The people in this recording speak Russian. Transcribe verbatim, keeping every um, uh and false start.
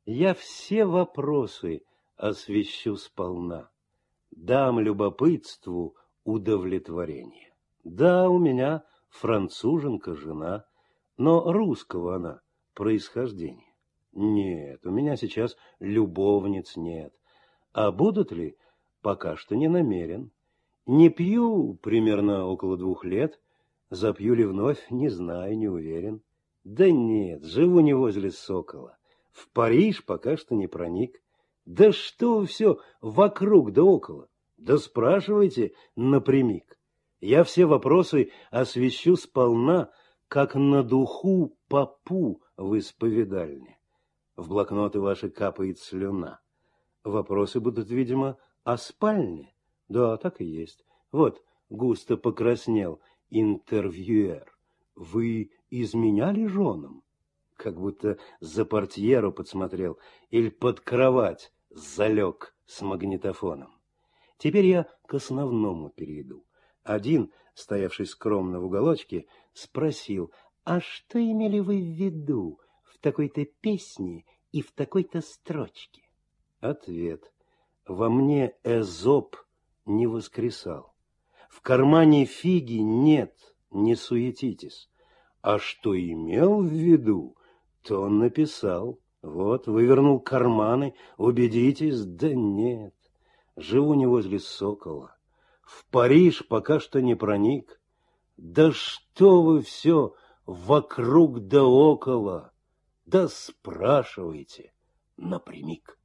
Я все вопросы освещу сполна, дам любопытству удовлетворение. Да, у меня француженка жена, но русского она происхождения. Нет, у меня сейчас любовниц нет. А будут ли, пока что не намерен. Не пью примерно около двух лет, запью ли вновь, не знаю, не уверен. Да нет, живу не возле Сокола. В Париж пока что не проник. Да что все вокруг да около? Да спрашивайте напрямик. Я все вопросы освещу сполна, как на духу попу в исповедальне. В блокноты ваши капает слюна. Вопросы будут, видимо, о спальне. Да, так и есть. Вот, густо покраснел интервьюер. Вы изменяли женам? Как будто за портьеру подсмотрел или под кровать залег с магнитофоном. Теперь я к основному перейду. Один, стоявший скромно в уголочке, спросил, а что имели вы в виду в такой-то песне и в такой-то строчке? Ответ. Во мне Эзоп не воскресал. В кармане фиги нет, не суетитесь. А что имел в виду, то он написал. Вот, вывернул карманы, убедитесь, да нет. Живу не возле Сокола. В Париж пока что не проник. Да что вы все вокруг да около? Да спрашивайте напрямик.